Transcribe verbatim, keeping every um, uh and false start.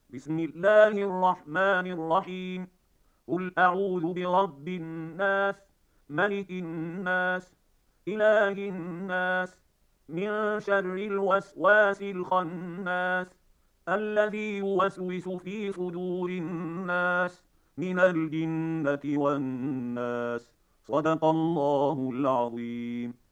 بسم الله الرحمن الرحيم. قل أعوذ برب الناس، ملك الناس، إله الناس، من شر الوسواس الخناس، الذي يوسوس في صدور الناس من الجنة والناس. صدق الله العظيم.